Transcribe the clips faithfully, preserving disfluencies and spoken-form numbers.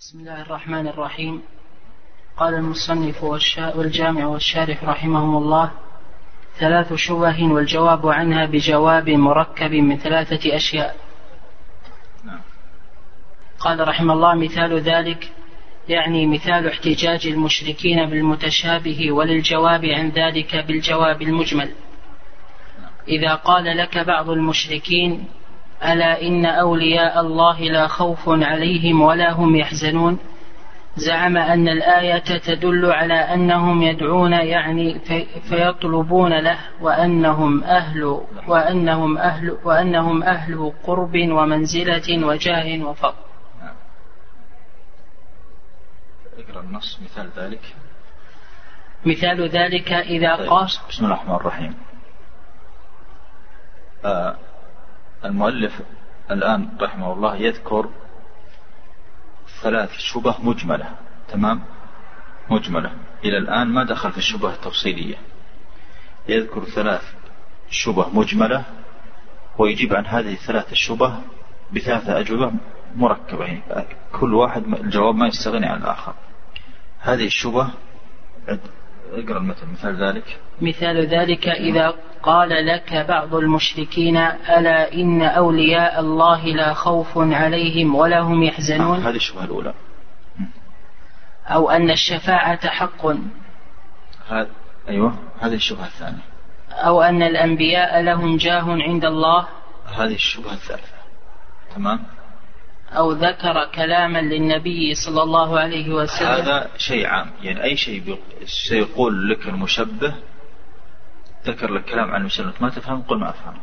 بسم الله الرحمن الرحيم. قال المصنف والجامع والشارح رحمهم الله: ثلاث شبه والجواب عنها بجواب مركب من ثلاثة أشياء. قال رحمه الله: مثال ذلك يعني مثال احتجاج المشركين بالمتشابه وللجواب عن ذلك بالجواب المجمل. إذا قال لك بعض المشركين: ألا إن أولياء الله لا خوف عليهم ولا هم يحزنون، زعم أن الآية تدل على أنهم يدعون يعني في فيطلبون له وأنهم أهل وأنهم أهل وأنهم أهل قرب ومنزلة وجاه وفضل. اقرأ النص. مثال ذلك مثال ذلك إذا طيب. قال بسم الله الرحمن الرحيم. آه المؤلف الآن رحمه الله يذكر ثلاث شبه مجملة، تمام، مجملة. إلى الآن ما دخل في الشبه التفصيلية. يذكر ثلاث شبه مجملة ويجيب عن هذه الثلاث الشبه بثلاثة أجوبة مركبة، كل واحد الجواب ما يستغني عن الآخر. هذه الشبه اقرأ المثل. مثال ذلك مثال ذلك إذا قال لك بعض المشركين: ألا إن أولياء الله لا خوف عليهم ولا هم يحزنون. هذه الشبهة الأولى. أو أن الشفاعة حق. هذا أيوة. هذه الشبهة الثانية. أو أن الأنبياء لهم جاه عند الله. هذه الشبهة الثالثة. تمام. أو ذكر كلاما للنبي صلى الله عليه وسلم. هذا شيء عام، يعني أي شيء سيقول لك المشبه ذكر لك كلام عن المشبه ما تفهم قل ما أفهم.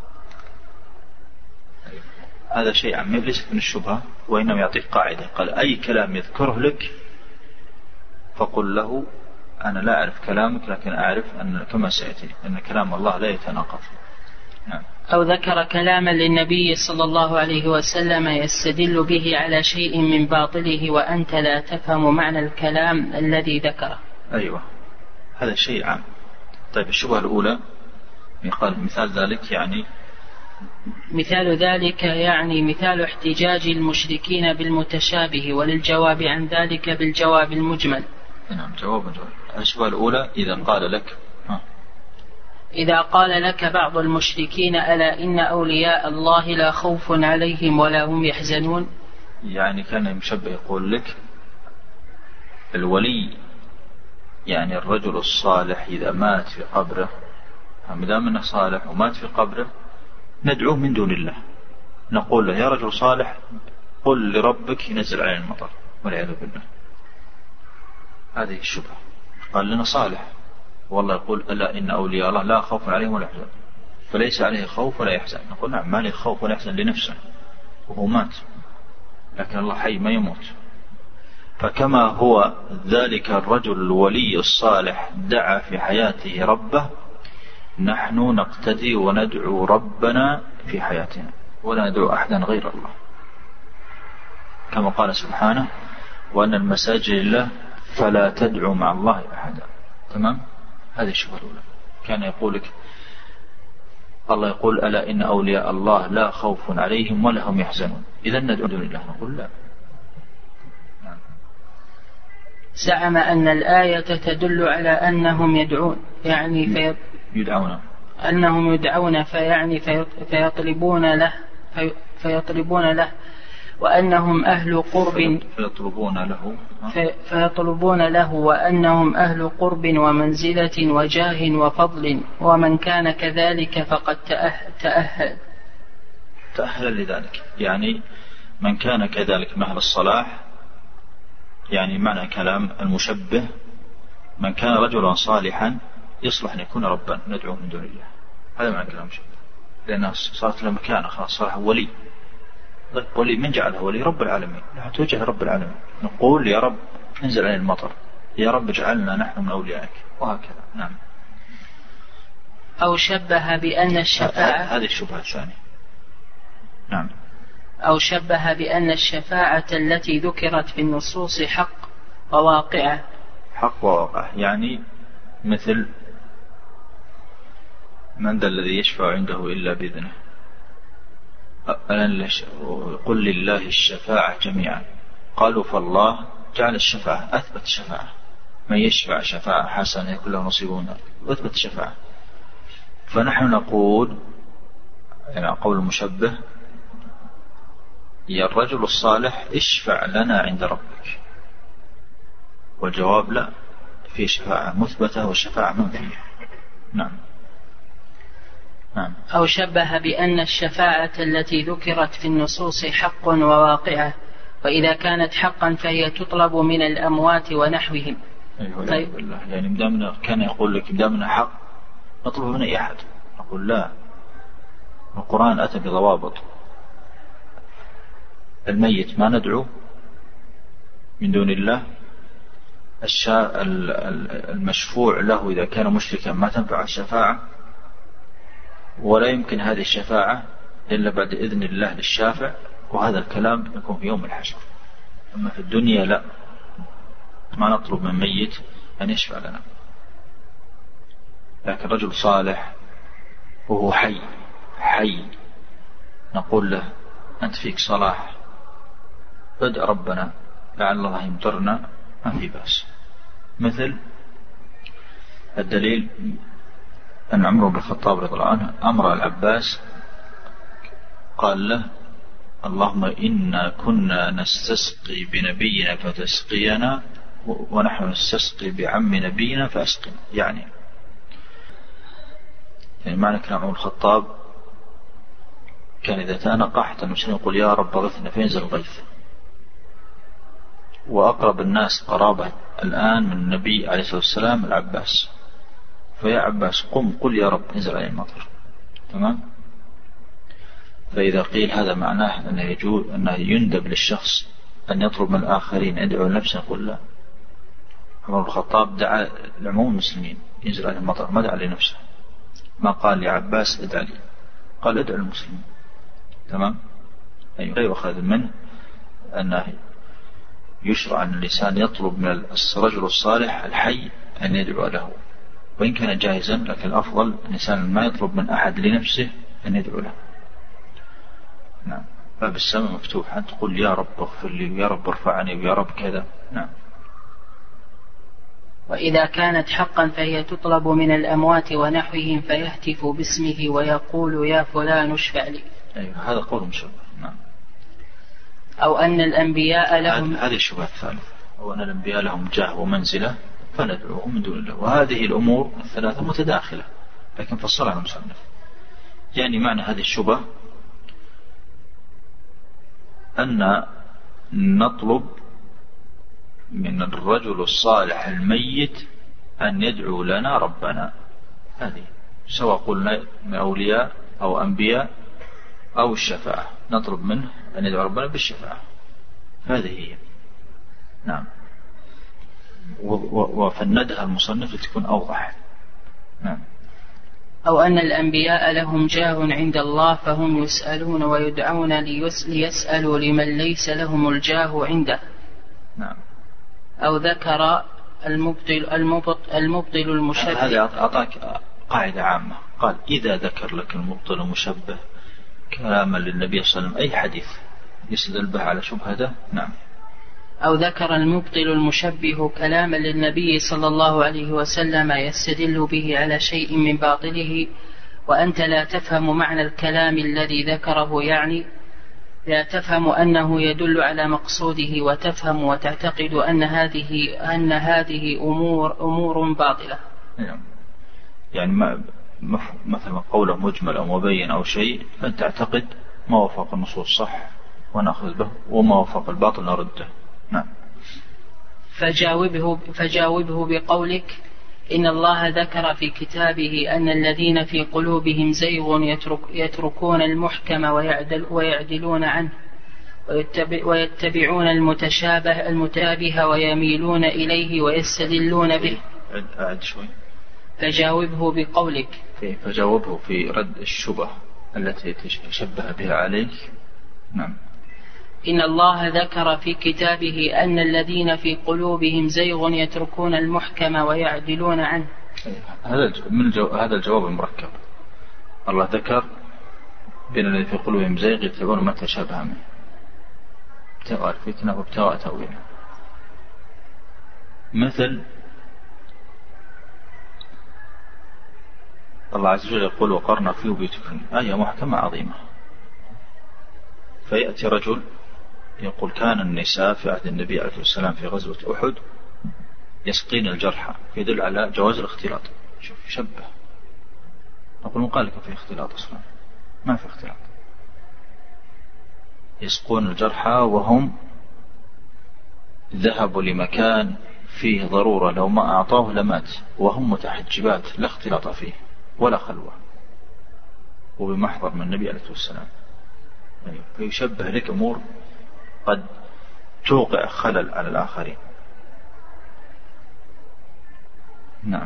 هذا شيء عام ليس من الشبهة، وإنما يعطيك قاعدة. قال: أي كلام يذكره لك فقل له: أنا لا أعرف كلامك لكن أعرف أن كما سيأتي أن كلام الله لا يتناقض. نعم. أو ذكر كلاما للنبي صلى الله عليه وسلم يستدل به على شيء من باطله وأنت لا تفهم معنى الكلام الذي ذكره. أيوة، هذا شيء عام. طيب الشبهة الأولى يقال مثال ذلك يعني مثال ذلك يعني مثال احتجاج المشركين بالمتشابه وللجواب عن ذلك بالجواب المجمل. نعم، جواب مجمل. الشبهة الأولى إذا قال لك ها. إذا قال لك بعض المشركين: ألا إن أولياء الله لا خوف عليهم ولا هم يحزنون. يعني كان المشبه يقول لك الولي يعني الرجل الصالح إذا مات في قبره، مدام أنه صالح ومات في قبره ندعوه من دون الله، نقول له: يا رجل صالح قل لربك ينزل علينا المطر، والعياذ بالله. هذه الشبهة. قال لنا صالح والله يقول: ألا إن أولياء الله لا خوف عليهم ولا يحزن، فليس عليه خوف ولا يحزن. نقول: نعم، ما له خوف ولا يحزن لنفسه وهو مات، لكن الله حي ما يموت. فكما هو ذلك الرجل الولي الصالح دعا في حياته ربه، نحن نقتدي وندعو ربنا في حياتنا ولا ندعو أحدا غير الله، كما قال سبحانه: وأن المساجد لله فلا تدعو مع الله أحدا. تمام. هذه الشبهة الأولى. كان يقول لك الله يقول: ألا إن أولياء الله لا خوف عليهم ولا هم يحزنون، إذا ندعو دون الله. نقول لا. زعم أن الآية تدل على أنهم يدعون يعني في يدعون أنهم يدعون فيعني في فيطلبون له في فيطلبون له وأنهم أهل قرب فيطلبون له في فيطلبون له وأنهم أهل قرب ومنزلة وجاه وفضل، ومن كان كذلك فقد تأهل تأهل, تأهل لذلك. يعني من كان كذلك من أهل الصلاح، يعني معنى كلام المشبه من كان رجلا صالحا يصلح أن يكون ربا ندعوه من دون الله. هذا معنى كلام المشبه، لأنه صارت له مكانه خلاص، صالح ولي. ولي من جعله ولي؟ رب العالمين. نحن توجه رب العالمين، نقول: يا رب انزل علينا المطر، يا رب اجعلنا نحن من أوليائك، وهكذا. نعم. أو شبه بأن الشفاعة هذه الشبهة الثانية. نعم. أو شبه بأن الشفاعة التي ذكرت في النصوص حق وواقعة. حق وواقع يعني مثل: من ذا الذي يشفع عنده إلا بإذنه، قل لله الشفاعة جميعا، قالوا فالله جعل الشفاعة، أثبت الشفاعة، من يشفع شفاعة حسنة يكون له نصيب منها، أثبت الشفاعة. فنحن نقول يعني قول المشبه يا الرجل الصالح اشفع لنا عند ربك، والجواب لا، في شفاعة مثبتة والشفاعة منفية. نعم. نعم. أو شبه بأن الشفاعة التي ذكرت في النصوص حق وواقعة، وإذا كانت حقا فهي تطلب من الأموات ونحوهم. أيوة. طيب. يعني مدامنا كان يقول لك مدامنا حق نطلب من أي أحد، نقول لا، القرآن أتى بضوابط. الميت ما ندعو من دون الله، المشفوع له إذا كان مشركا ما تنفع الشفاعة، ولا يمكن هذه الشفاعة إلا بعد إذن الله للشافع، وهذا الكلام يكون في يوم الحشر. أما في الدنيا لا، ما نطلب من ميت أن يشفع لنا. لكن رجل صالح وهو حي حي نقول له أنت فيك صلاح، ادع ربنا لعل الله يمطرنا، ما في بأس. مثل الدليل أن عمر بن الخطاب رضي الله عنه أمر العباس قال له اللهم إنا كنا نستسقي بنبينا فتسقينا، ونحن نستسقي بعم نبينا فأسقنا. يعني يعني معنى كلام عمر الخطاب كان إذا تانقح حتى المسلمين يقول يا رب غثنا فينزل الغيث. وأقرب الناس قرابة الآن من النبي عليه الصلاة والسلام العباس، فيا عباس قم قل يا رب انزل عليه المطر. تمام. فإذا قيل هذا معناه أنه يجوز أنه يندب للشخص أن يطلب من الآخرين يدعو لنفسه، نقول لا. عمر بن الخطاب دعا لعموم المسلمين ينزل عليه المطر، ما دعا لنفسه، ما قال يا عباس ادعى لي، قال ادعو المسلمين. تمام. أي غير أخذ منه أنه يشرع أن الإنسان يطلب من الرجل الصالح الحي أن يدعو له، وإن كان جائزا، لكن الأفضل الإنسان ما يطلب من أحد لنفسه أن يدعو له. نعم. باب السماء مفتوح، أن تقول يا رب اغفر لي ويا رب ارفعني ويا رب كذا. نعم. وإذا كانت حقا فهي تطلب من الأموات ونحوهم، فيهتف باسمه ويقول يا فلان اشفع لي. أيوة، هذا قول مشابه. نعم. أو أن الأنبياء لهم، هذه الشبهة الثالثة، أو أن الأنبياء لهم جاه ومنزلة فندعوهم من دون الله. وهذه الأمور الثلاثة متداخلة، لكن فصلها المصنف. يعني معنى هذه الشبهة أن نطلب من الرجل الصالح الميت أن يدعو لنا ربنا، هذه سواء قلنا من أولياء أو أنبياء أو الشفاعة، نطلب منه أن يدعو ربنا بالشفاعة، هذه هي. نعم. وفندها المصنف لتكون أوضح. نعم. أو أن الأنبياء لهم جاه عند الله فهم يسألون ويدعون ليسألوا لمن ليس لهم الجاه عنده. نعم. أو ذكر المبطل المبطل, المبطل المشبه. هذا أعطاك قاعدة عامة، قال إذا ذكر لك المبطل المشبه كلاما للنبي صلى الله عليه وسلم أي حديث يستدل به على شبهته. نعم. أو ذكر المبطل المشبه كلاما للنبي صلى الله عليه وسلم يستدل به على شيء من باطله، وأنت لا تفهم معنى الكلام الذي ذكره، يعني لا تفهم أنه يدل على مقصوده، وتفهم وتعتقد أن هذه أن هذه أمور أمور باطلة. يعني ما مثلا قوله مجمل أو مبين أو شيء، فأنت تعتقد ما وافق النصوص صح ونأخذ به، وما وافق الباطل نرده. نعم. فجاوبه, فجاوبه بقولك إن الله ذكر في كتابه أن الذين في قلوبهم زيغ يترك يتركون المحكم ويعدل ويعدلون عنه ويتبع ويتبعون المتشابه المتشابه ويميلون إليه ويستدلون به. أعد شوي. فجاوبه بقولك. فجاوبه في رد الشبه التي تشبه بها عليك. نعم. إن الله ذكر في كتابه أن الذين في قلوبهم زيغ يتركون المحكم ويعدلون عنه. هذا من الجو... هذا الجواب المركب. الله ذكر بأن الذين في قلوبهم زيغ يتبعون ما تشابه منه. ابتغاء الفتنة وابتغاء تأويله. مثل الله عز وجل يقول وقرنا في بيوتكن، آية محكمة عظيمة. فيأتي رجل يقول كان النساء في عهد النبي عليه الصلاة والسلام في غزوة أحد يسقين الجرحى، يدل على جواز الاختلاط. شوف شبه، نقول مقالك في اختلاط أصلا، ما في اختلاط. يسقون الجرحى وهم ذهبوا لمكان فيه ضرورة، لو ما أعطوه لمات، وهم متحجبات لا اختلاط فيه ولا خلوة، وبمحضر من النبي عليه الصلاة والسلام. فيشبه لك أمور قد توقع خلل على الآخرين. نعم.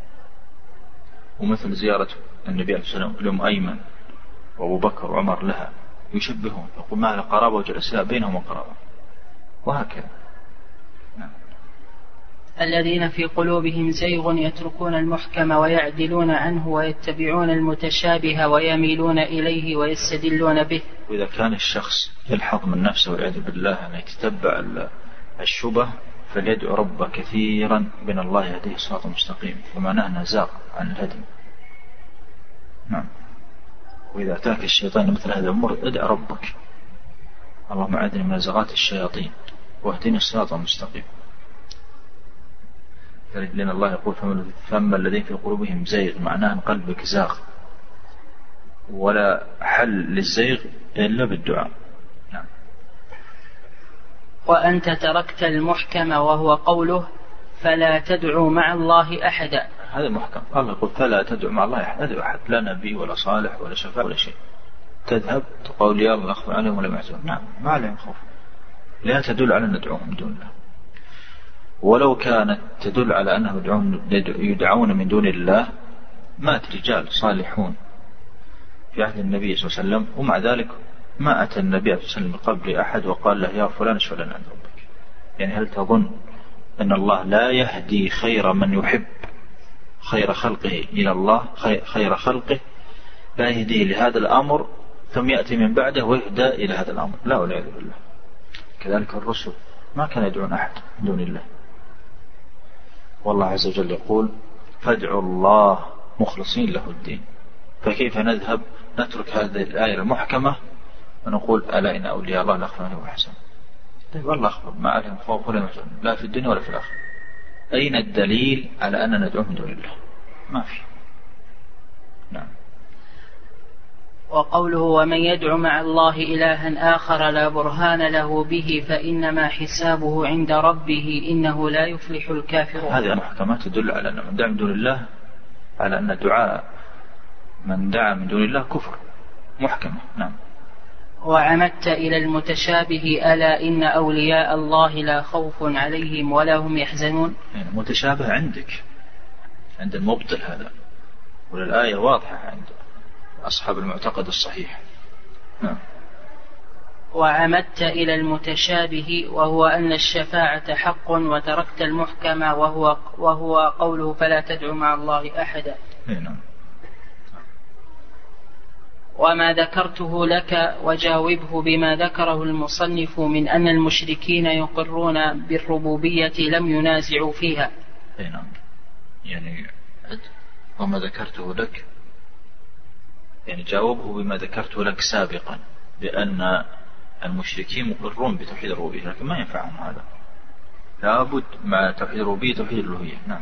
ومثل زيارة النبي عليه الصلاة والسلام لأم أيمن وأبو بكر وعمر لها، يشبهون، يقول ما لقرابة وجلساء بينهم وقرابة، وهكذا. نعم. الذين في قلوبهم زيغ يتركون المحكم ويعدلون عنه ويتبعون المتشابه ويميلون إليه ويستدلون به. وإذا كان الشخص يلحظ من نفسه والعياذ بالله أن يتتبع الشبه فليدعو ربه كثيرا بأن الله يهديه الصراط المستقيم، ومعناه زاغ عن الهدي. نعم. وإذا أتاك الشيطان مثل هذا الأمور ادع ربك اللهم أعذني من زغات الشياطين واهدني الصراط المستقيم. لأن الله يقول فأما الذين في قلوبهم زيغ، معناه أن قلبك زاغ، ولا حل للزيغ إلا بالدعاء. نعم. وأنت تركت المحكم وهو قوله فلا تدعو مع الله أحدا. هذا محكم، الله يقول فلا تدعو مع الله أحد، أحد لا نبي ولا صالح ولا شفاء ولا شيء. تذهب تقول يا الله أخبر عليهم ولا يحزنون. نعم، ما عليهم خوف، لا تدل على ندعوهم من دون الله. ولو كانت تدل على أنه يدعون من دون الله مات رجال صالحون في عهد النبي صلى الله عليه وسلم، ومع ذلك ما أتى النبي صلى الله عليه وسلم بقبل أحد وقال له يا فلان اشفع لنا عند ربك. يعني هل تظن أن الله لا يهدي خير من يحب خير خلقه إلى الله، خير خلقه لا يهديه لهذا الأمر ثم يأتي من بعده ويهدى إلى هذا الأمر؟ لا والعياذ بالله. كذلك الرسل ما كان يدعون أحد من دون الله، والله عز وجل يقول فادعوا الله مخلصين له الدين. فكيف نذهب نترك هذه الآية المحكمة ونقول ألا إن أولياء الله لا خوف عليهم ولا يحزنون؟ طيب والله أخبر ما عليهم خوف ولا يحزنون لا في الدنيا ولا في الآخرة. أين الدليل على أن ندعو من دون الله؟ ما في. نعم. وقوله ومن يدعو مع الله إلها آخر لا برهان له به فإنما حسابه عند ربه إنه لا يفلح الكافرون. هذه المحكمات تدل على أن من دعا من دون الله، على أن دعاء من دعا من دون الله كفر، محكمة. نعم. وعمدت إلى المتشابه ألا إن أولياء الله لا خوف عليهم ولا هم يحزنون. يعني متشابه عندك عند المبطل هذا، والآية واضحة عند أصحاب المعتقد الصحيح. نعم. وعمدت إلى المتشابه وهو أن الشفاعة حق وتركت المحكم وهو, وهو قوله فلا تدعو مع الله أحدا. نعم. وما ذكرته لك وجاوبه بما ذكره المصنف من أن المشركين يقرون بالربوبية لم ينازعوا فيها. نعم. يعني وما ذكرته لك يعني جاوبه بما ذكرته لك سابقا، بأن المشركين مقرون بتوحيد الربوبية، لكن ما ينفعهم هذا، لابد مع توحيد الربوبية توحيد الألوهية. نعم.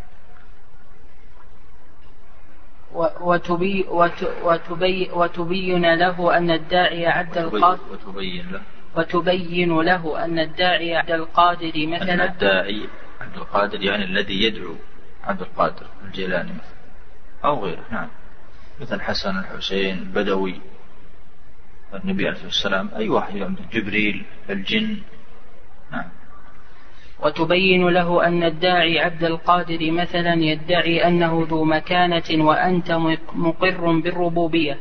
وتبي وتبي وتبين له أن الداعي عبد القادر وتبين له وتبين له أن الداعي عبد القادر مثلا أن الداعي عبد القادر يعني الذي يدعو عبد القادر الجيلاني مثلا أو غيره. نعم. مثل حسن الحسين البدوي النبي عليه السلام، أي واحد، جبريل الجن. نعم. وتبين له أن الداعي عبد القادر مثلا يدعي أنه ذو مكانة وأنت مقر بالربوبية،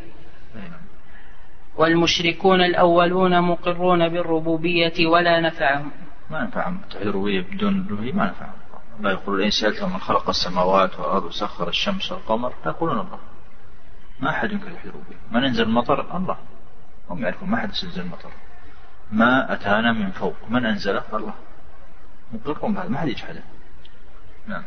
والمشركون الأولون مقرون بالربوبية ولا نفعهم. ما نفعهم توحيد الربوبية بدون الألوهية، ما نفعهم. لا يقول إن سألتهم من خلق السماوات والأرض وسخر الشمس والقمر لا يقولون الله. ما أحد ينكر توحيد الربوبية. ما ننزل المطر الله، هم يعرفون ما أحد ينزل المطر. ما أتانا من فوق، من أنزله؟ الله. نقولكم بهذا ما حد يجحده. نعم.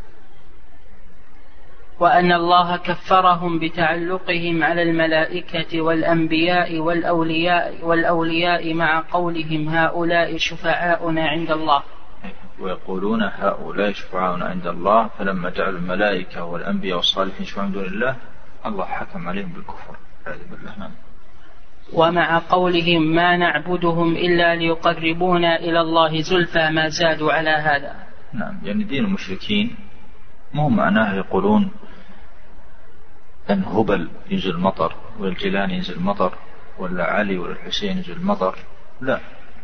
وأن الله كفرهم بتعلقهم على الملائكة والأنبياء والأولياء, والأولياء مع قولهم هؤلاء شفعاؤنا عند الله. ويقولون هؤلاء شفعاؤنا عند الله، فلما جعلوا الملائكة والأنبياء والصالحين شفعاء من دون الله الله حكم عليهم بالكفر. نعم. ومع قولهم ما نعبدهم إلا ليقربونا إلى الله زلفى ما زادوا على هذا. نعم، يعني دين المشركين مو معناه يقولون أن هبل ينزل المطر ولا الجيلاني ينزل المطر ولا علي ولا الحسين ينزل المطر، لا،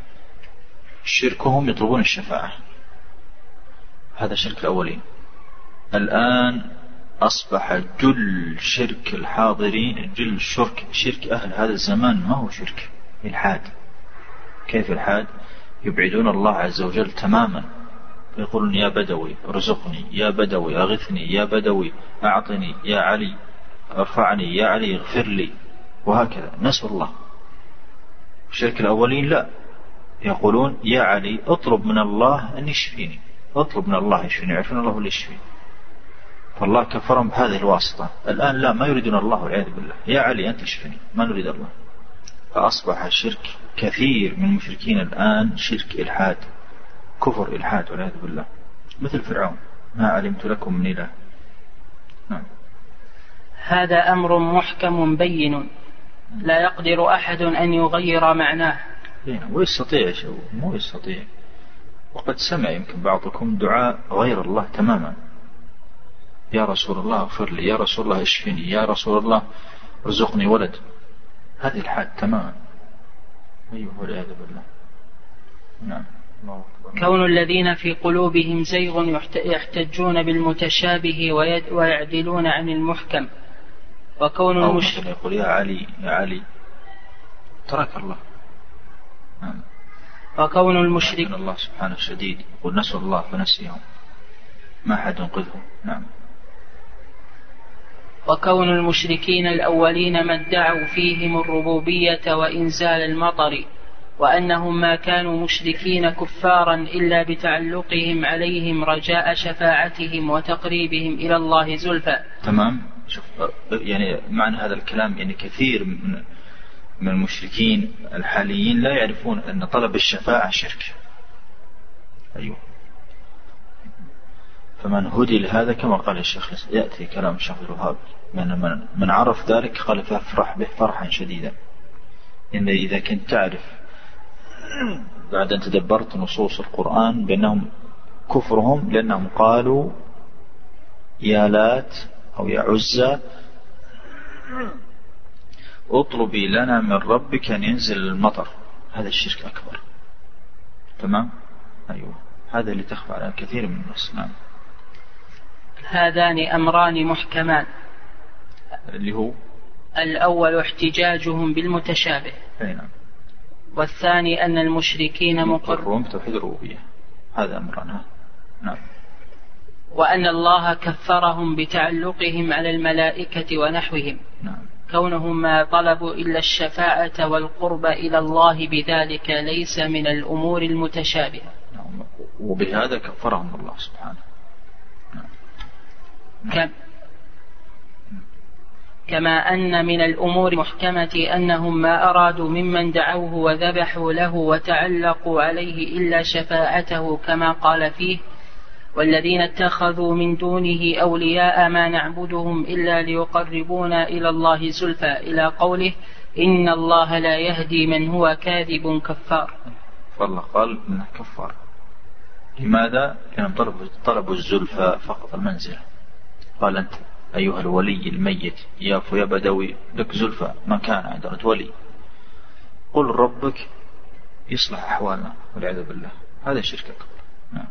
شركهم يطلبون الشفاعة، هذا شرك الأولين. الآن أصبح جل شرك الحاضرين، جل شرك شرك أهل هذا الزمان ما هو شرك، الحاد. كيف الحاد؟ يبعدون الله عز وجل تماما، يقولون يا بدوي ارزقني، يا بدوي أغثني، يا بدوي أعطني، يا علي ارفعني، يا علي اغفر لي، وهكذا نسوا الله. الشرك الأولين لا، يقولون يا علي اطلب من الله أن يشفيني، اطلب من الله يشفيني، يعرفون الله اللي يشفيني. فالله كفرهم بهذه الواسطة. الآن لا، ما يريدون الله والعياذ بالله، يا علي أنت اشفني، ما نريد الله. فأصبح شرك كثير من المشركين الآن شرك إلحاد، كفر إلحاد والعياذ بالله، مثل فرعون ما علمت لكم من إله. نعم. هذا أمر محكم بين لا يقدر أحد أن يغير معناه. ويستطيع شو مو يستطيع. وقد سمع يمكن بعضكم دعاء غير الله تماما، يا رسول الله اغفر لي، يا رسول الله اشفني، يا رسول الله ارزقني ولد، هذه الحاد تماما. أيوه والعياذ بالله. نعم. كون الذين في قلوبهم زيغ يحتجون بالمتشابه ويعدلون عن المحكم. وكون المشرك يقول يا علي يا علي ترك الله. نعم. وكون المشرك الله سبحانه شديد، يقول نسوا الله فنسيهم، ما حد ينقذهم. نعم. وكون المشركين الأولين ما ادعوا فيهم الربوبية وإنزال المطر، وأنهم ما كانوا مشركين كفارا إلا بتعلقهم عليهم رجاء شفاعتهم وتقريبهم إلى الله زلفى. تمام. شوف يعني معنى هذا الكلام، يعني كثير من من المشركين الحاليين لا يعرفون أن طلب الشفاعة شرك. أيوه. فمن هدي لهذا كما قال الشيخ، يأتي كلام الشيخ الوهاب، من من عرف ذلك قال فافرح به فرحا شديدا. إن إذا كنت تعرف بعد أن تدبرت نصوص القرآن بأنهم كفرهم لأنهم قالوا يا لات أو يا عزة اطلبي لنا من ربك أن ينزل المطر، هذا الشرك أكبر. تمام. أيوه، هذا اللي تخفى على كثير من الناس. نعم. هذان أمران محكمان، اللي هو الأول احتجاجهم بالمتشابه. نعم. والثاني أن المشركين مقرون بتوحيد الربوبية، هذا أمرنا. نعم. وأن الله كفرهم بتعلقهم على الملائكة ونحوهم. نعم. كونهم ما طلبوا إلا الشفاعة والقرب إلى الله بذلك ليس من الأمور المتشابهة. نعم. وبهذا كفرهم الله سبحانه. نعم. كم كما أن من الأمور المحكمة أنهم ما أرادوا ممن دعوه وذبحوا له وتعلقوا عليه إلا شفاعته، كما قال فيه والذين اتخذوا من دونه أولياء ما نعبدهم إلا ليقربونا إلى الله زلفى، إلى قوله إن الله لا يهدي من هو كاذب كفار. فالله قال إنه كفار. لماذا؟ لأنهم طلبوا, طلبوا الزلفى فقط المنزلة. قال أنت أيها الولي الميت يا يا بدوي لك زلفى ما كان عندنا ولي، قل ربك يصلح أحوالنا والعياذ بالله، هذا الشرك أكبر. نعم.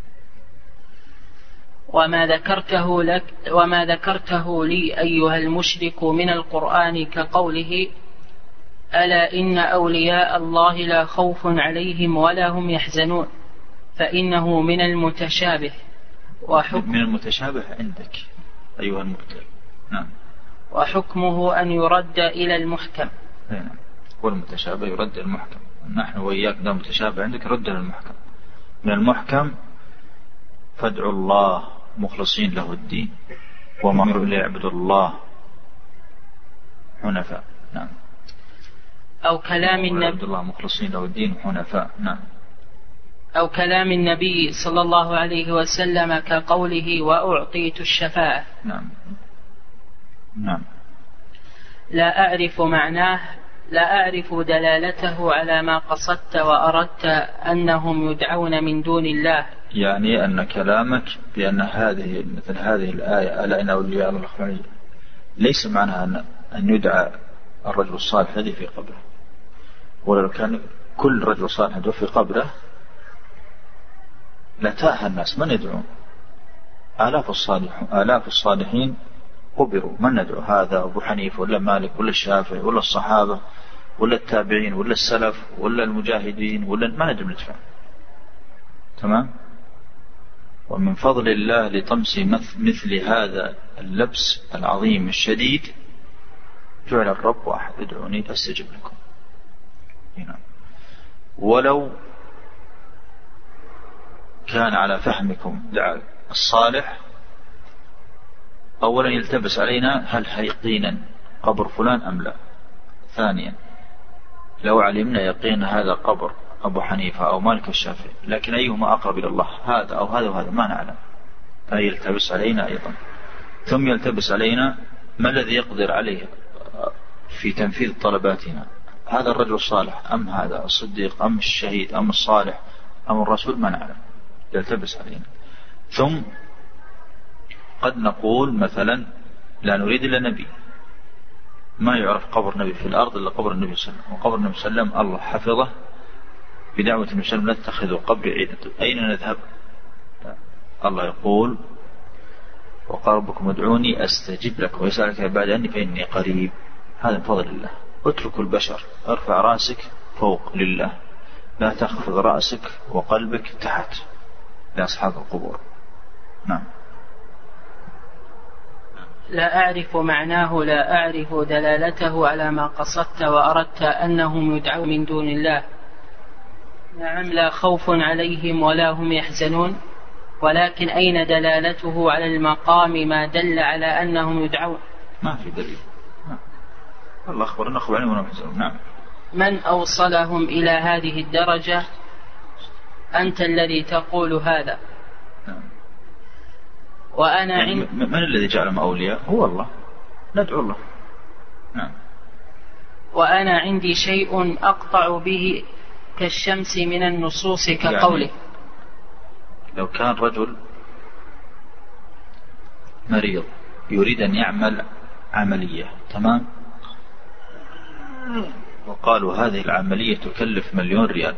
وما ذكرته لك وما ذكرته لي أيها المشرك من القرآن كقوله ألا إن أولياء الله لا خوف عليهم ولا هم يحزنون، فإنه من المتشابه. وحكم من المتشابه عندك أيها المبتل. نعم. وحكمه أن يرد إلى المحكم. نعم. والمتشابه يرد إلى المحكم. نحن وإياك دام متشابه عندك رده للمحكم. من المحكم فادعوا الله مخلصين له الدين وما أمروا إلا يعبدوا الله حنفاء. نعم. أو كلام النبي الله مخلصين له الدين حنفاء. نعم. أو كلام النبي صلى الله عليه وسلم كقوله وأعطيت الشفاعة. نعم. نعم. لا أعرف معناه، لا أعرف دلالته على ما قصدت وأردت أنهم يدعون من دون الله. يعني أن كلامك بأن هذه مثل هذه الآية ألا إن أولياء الله ليس معناها أن أن يدعى الرجل الصالح الذي في قبره، ولو كان كل رجل صالح في قبره لتاه الناس من يدعون. آلاف الصالحين آلاف الصالحين قبروا، من ندعو؟ هذا أبو حنيفة ولا مالك ولا الشافعي ولا الصحابة ولا التابعين ولا السلف ولا المجاهدين ولا ما ندعو ندفع. تمام. ومن فضل الله لطمس مثل هذا اللبس العظيم الشديد جعل الرب واحد، ادعوني أستجب لكم. هنا. ولو كان على فهمكم دعاء الصالح أولا يلتبس علينا هل يقينا قبر فلان أم لا. ثانيا لو علمنا يقين هذا قبر أبو حنيفة أو مالك الشافعي، لكن أيهما أقرب إلى الله هذا أو هذا وهذا ما نعلم، فيلتبس علينا أيضا. ثم يلتبس علينا ما الذي يقدر عليه في تنفيذ طلباتنا، هذا الرجل الصالح أم هذا الصديق أم الشهيد أم الصالح أم الرسول ما نعلم، يلتبس علينا. ثم قد نقول مثلا لا نريد إلا نبي، ما يعرف قبر نبي في الأرض إلا قبر النبي صلى الله عليه وسلم، وقبر النبي صلى الله عليه وسلم الله حفظه بدعوة النبي صلى الله عليه وسلم لا تتخذوا قبري عيدا. أين نذهب؟ الله يقول وقال ربكم ادعوني أستجب لكم ويسألك عبادي عني فإني قريب. هذا من فضل الله. اترك البشر، ارفع رأسك فوق لله، لا تخفض رأسك وقلبك تحت لأصحاب القبور. نعم. لا أعرف معناه، لا أعرف دلالته على ما قصدت وأردت أنهم يدعون من دون الله. نعم. لا خوف عليهم ولا هم يحزنون، ولكن أين دلالته على المقام ما دل على أنهم يدعون؟ ما في دليل. نعم. الله أخبر أن أخبر عنهم ولا يحزنون. نعم. من أوصلهم إلى هذه الدرجة؟ أنت الذي تقول هذا. نعم. وأنا يعني عند... من الذي جعلهم أولياء؟ هو الله، ندعو الله. نعم. وأنا عندي شيء أقطع به كالشمس من النصوص كقوله. يعني لو كان رجل مريض يريد أن يعمل عملية، تمام، وقالوا هذه العملية تكلف مليون ريال،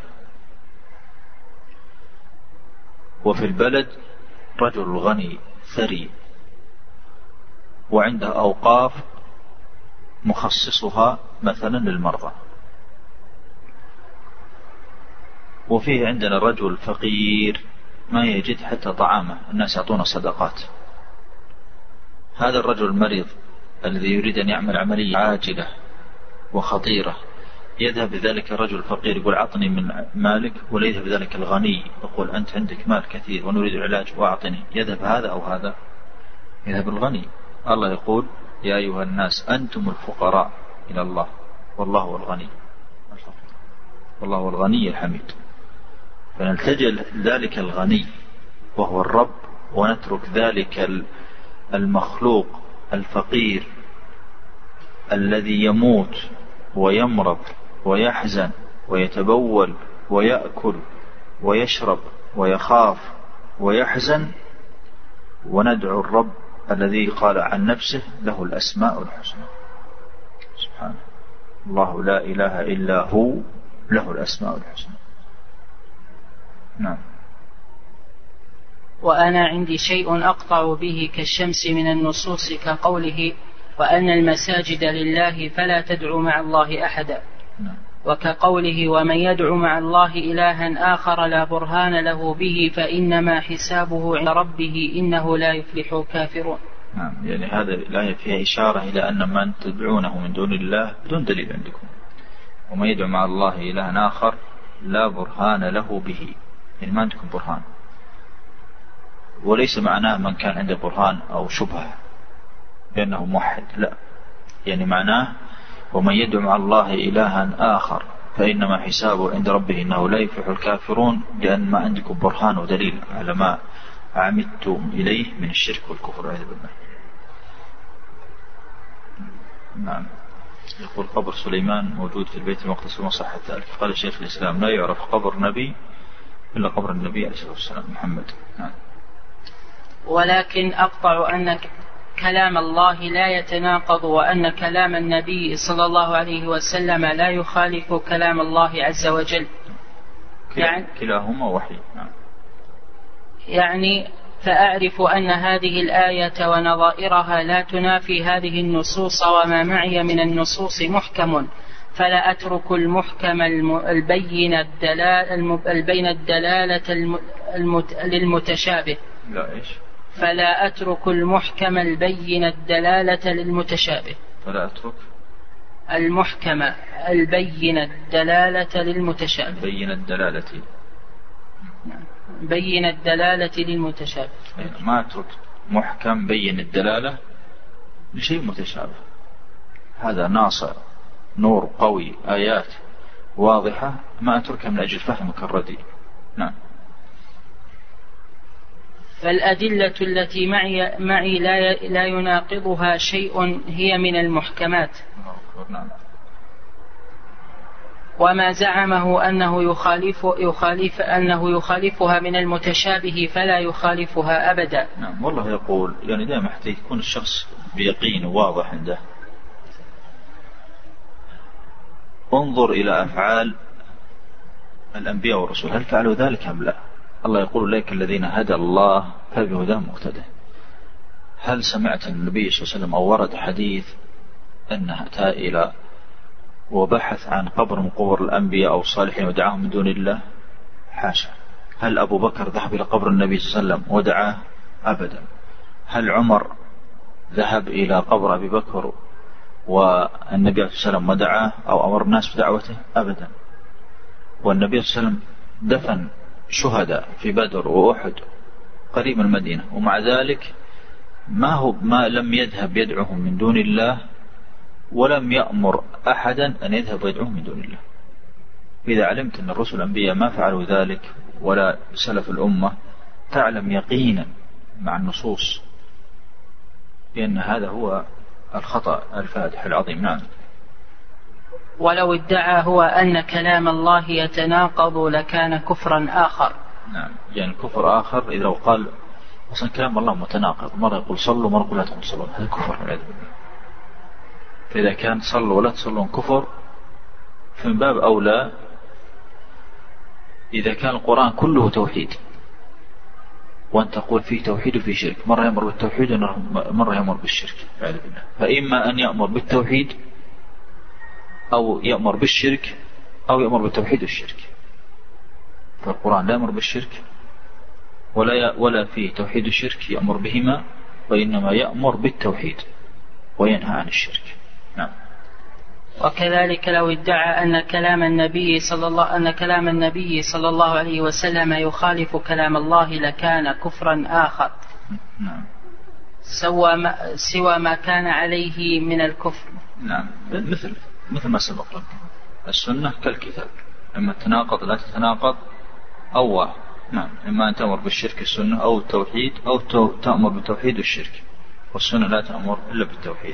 وفي البلد رجل غني ثري وعنده أوقاف مخصصها مثلا للمرضى، وفيه عندنا رجل فقير ما يجد حتى طعامه، الناس يعطون صدقات. هذا الرجل المريض الذي يريد أن يعمل عملية عاجلة وخطيرة يذهب بذلك الرجل الفقير يقول أعطني من مالك، ولا يذهب بذلك الغني يقول أنت عندك مال كثير ونريد العلاج وأعطني؟ يذهب هذا أو هذا؟ يذهب الغني. الله يقول يا أيها الناس أنتم الفقراء إلى الله والله هو الغني والله هو الغني الحميد. فنلتجئ ذلك الغني وهو الرب، ونترك ذلك المخلوق الفقير الذي يموت ويمرض ويحزن ويتبول ويأكل ويشرب ويخاف ويحزن، وندعو الرب الذي قال عن نفسه له الأسماء الحسنى. سبحانه الله لا إله إلا هو له الأسماء الحسنى. نعم. وأنا عندي شيء أقطع به كالشمس من النصوص كقوله وأن المساجد لله فلا تدعو مع الله أحدا. نعم. وكقوله ومن يدعو مع الله إلها آخر لا برهان له به فإنما حسابه عند ربه إنه لا يفلح الكافرون. نعم. يعني هذا الآية فيها إشارة إلى أن من تدعونه من دون الله بدون دليل عندكم، ومن يدعو مع الله إلها آخر لا برهان له به، يعني ما عندكم برهان. وليس معناه من كان عنده برهان أو شبهة بأنه موحد، لا، يعني معناه ومن يدعو مع الله إلها آخر فإنما حسابه عند ربه إنه لا يفلح الكافرون، لأن ما عندكم برهان ودليل على ما عمدتم إليه من الشرك والكفر والعياذ بالله. نعم. يقول قبر سليمان موجود في البيت المقدس وما صح ذلك. قال شيخ الإسلام لا يعرف قبر نبي إلا قبر النبي عليه الصلاة والسلام محمد. نعم. ولكن أقطع أن كلام الله لا يتناقض، وأن كلام النبي صلى الله عليه وسلم لا يخالف كلام الله عز وجل. يعني كلاهما وحي. نعم. يعني فأعرف أن هذه الآية ونظائرها لا تنافي هذه النصوص، وما معي من النصوص محكم، فلا أترك المحكم البين الدلالة البين الدلالة للمتشابه. لا إيش؟ فلا أترك المحكم البين الدلالة للمتشابه. فلا أترك المحكم البين الدلالة للمتشابه. بين الدلالة. بين الدلالة للمتشابه. ما أترك محكم بين الدلالة لشيء متشابه. هذا ناصع نور قوي آيات واضحة ما أتركها من أجل فهمك الردي. نعم. فالأدلة التي معي, معي لا, لا يناقضها شيء هي من المحكمات. نعم. وما زعمه أنه يخالف, يخالف أنه يخالفها من المتشابه فلا يخالفها أبدا. نعم. والله يقول يعني دائما حتى يكون الشخص بيقين واضح عنده، انظر إلى أفعال الأنبياء والرسول هل فعلوا ذلك أم لا. الله يقول أولئك الذين هدى الله فبهداهم مقتدى. هل سمعت النبي صلى الله عليه وسلم أو ورد حديث أنه أتى إلى وبحث عن قبر من قبور الأنبياء أو الصالحين ودعاهم من دون الله؟ حاشا. هل أبو بكر ذهب إلى قبر النبي صلى الله عليه وسلم ودعاه؟ أبدا. هل عمر ذهب إلى قبر أبي بكر والنبي صلى الله عليه وسلم ودعاه أو أمر الناس بدعوته؟ أبدا. والنبي صلى الله عليه وسلم دفن شهداء في بدر وأحد قريب من المدينة، ومع ذلك ما هو ما لم يذهب يدعوهم من دون الله ولم يأمر أحدا أن يذهب يدعوهم من دون الله. إذا علمت أن الرسل الأنبياء ما فعلوا ذلك ولا سلف الأمة تعلم يقينا مع النصوص بأن هذا هو الخطأ الفادح العظيم. نعم. ولو ادعى هو أن كلام الله يتناقض لكان كفرا آخر. نعم. يعني كفر آخر إذا قال أصلا كلام الله متناقض، مرة يقول صلوا مرة يقول لا تصلوا، هذا كفر. فإذا كان صلوا ولا تصلون كفر، فمن باب أولى إذا كان القرآن كله توحيد وأن تقول فيه توحيد وفيه شرك، مرة يأمر بالتوحيد ومرة يأمر بالشرك، فإما أن يأمر بالتوحيد أو يأمر بالشرك أو يأمر بالتوحيد والشرك. فالقرآن لا يأمر بالشرك ولا ولا فيه توحيد الشرك يأمر بهما، وإنما يأمر بالتوحيد وينهى عن الشرك. نعم. وكذلك لو ادعى أن كلام النبي صلى الله أن كلام النبي صلى الله عليه وسلم يخالف كلام الله لكان كفرا آخر. نعم. سوى ما سوى ما كان عليه من الكفر. نعم. مثل مثل ما سبق لك السنة كالكتاب، إما تناقض لا تتناقض أو نعم إما أن تأمر بالشرك السنة أو التوحيد أو تأمر بالتوحيد والشرك، والسنة لا تأمر إلا بالتوحيد.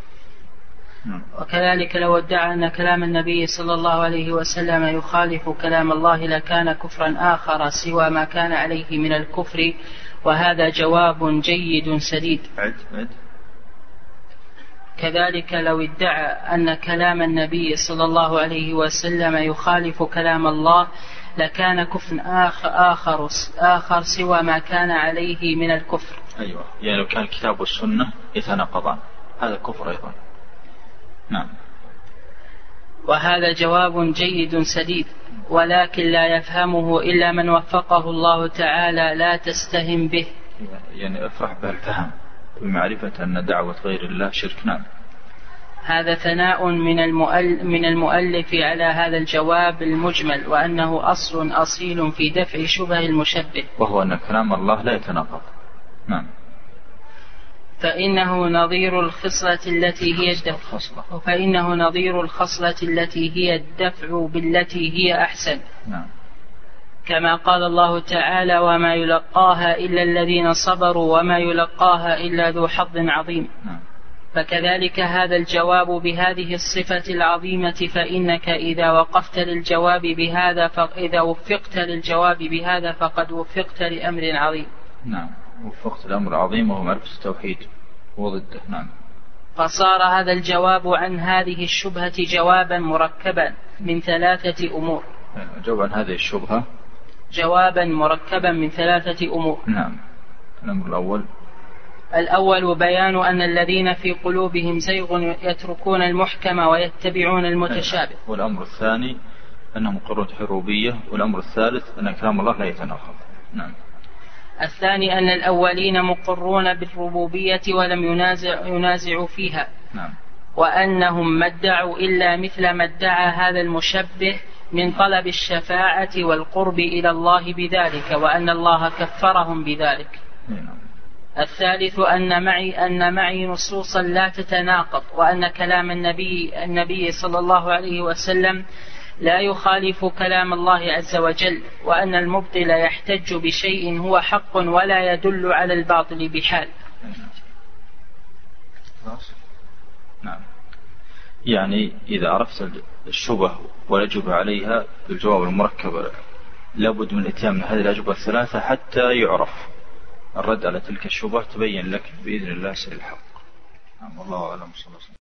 وكذلك لو ادعى أن كلام النبي صلى الله عليه وسلم يخالف كلام الله لكان كفرا آخر سوى ما كان عليه من الكفر، وهذا جواب جيد سديد. عد عد. كذلك لو ادعى أن كلام النبي صلى الله عليه وسلم يخالف كلام الله لكان كفر آخر, آخر, آخر سوى ما كان عليه من الكفر. أيوة، يعني لو كان الكتاب والسنة يتناقضان هذا كفر أيضا. نعم. وهذا جواب جيد سديد، ولكن لا يفهمه إلا من وفقه الله تعالى، لا تستهم به. يعني افرح بالفهم بمعرفة أن دعوة غير الله شرك. نعم. هذا ثناء من المؤلف, من المؤلف على هذا الجواب المجمل، وأنه أصل أصيل في دفع شبه المشبه، وهو أن كلام الله لا يتناقض. نعم. فإنه نظير الخصلة التي هي الدفع فإنه نظير الخصلة التي هي الدفع بالتي هي أحسن. نعم. كما قال الله تعالى: وما يلقاها إلا الذين صبروا وما يلقاها إلا ذو حظ عظيم. نعم. فكذلك هذا الجواب بهذه الصفة العظيمة، فإنك إذا وقفت للجواب بهذا فإذا وفقت للجواب بهذا فقد وفقت لأمر عظيم. نعم، وفقت الأمر العظيم وهو معرفة التوحيد وضده. نعم. فصار هذا الجواب عن هذه الشبهة جوابا مركبا من ثلاثة أمور. جواب عن هذه الشبهة جوابا مركبا من ثلاثة أمور. نعم. الأمر الأول الأول بيان أن الذين في قلوبهم زيغ يتركون المحكم ويتبعون المتشابه. والأمر الثاني أنهم مقرون بالربوبية. والأمر الثالث أن كلام الله لا يتناقض. نعم. الثاني أن الأولين مقرون بالربوبية ولم ينازع ينازعوا فيها. نعم. وأنهم ما ادعوا إلا مثل ما ادعى هذا المشبه من طلب الشفاعة والقرب إلى الله بذلك، وأن الله كفرهم بذلك. نعم. الثالث أن معي أن معي نصوصا لا تتناقض، وأن كلام النبي النبي صلى الله عليه وسلم لا يخالف كلام الله عز وجل، وأن المبطل يحتج بشيء هو حق ولا يدل على الباطل بحال. نعم. يعني إذا عرفت الشبه والأجوبة عليها بالجواب المركب لابد من الاتيان من هذه الأجوبة الثلاثة حتى يعرف الرد على تلك الشبهة، تبين لك بإذن الله سر الحق. والله أعلم. صلى الله عليه وسلم.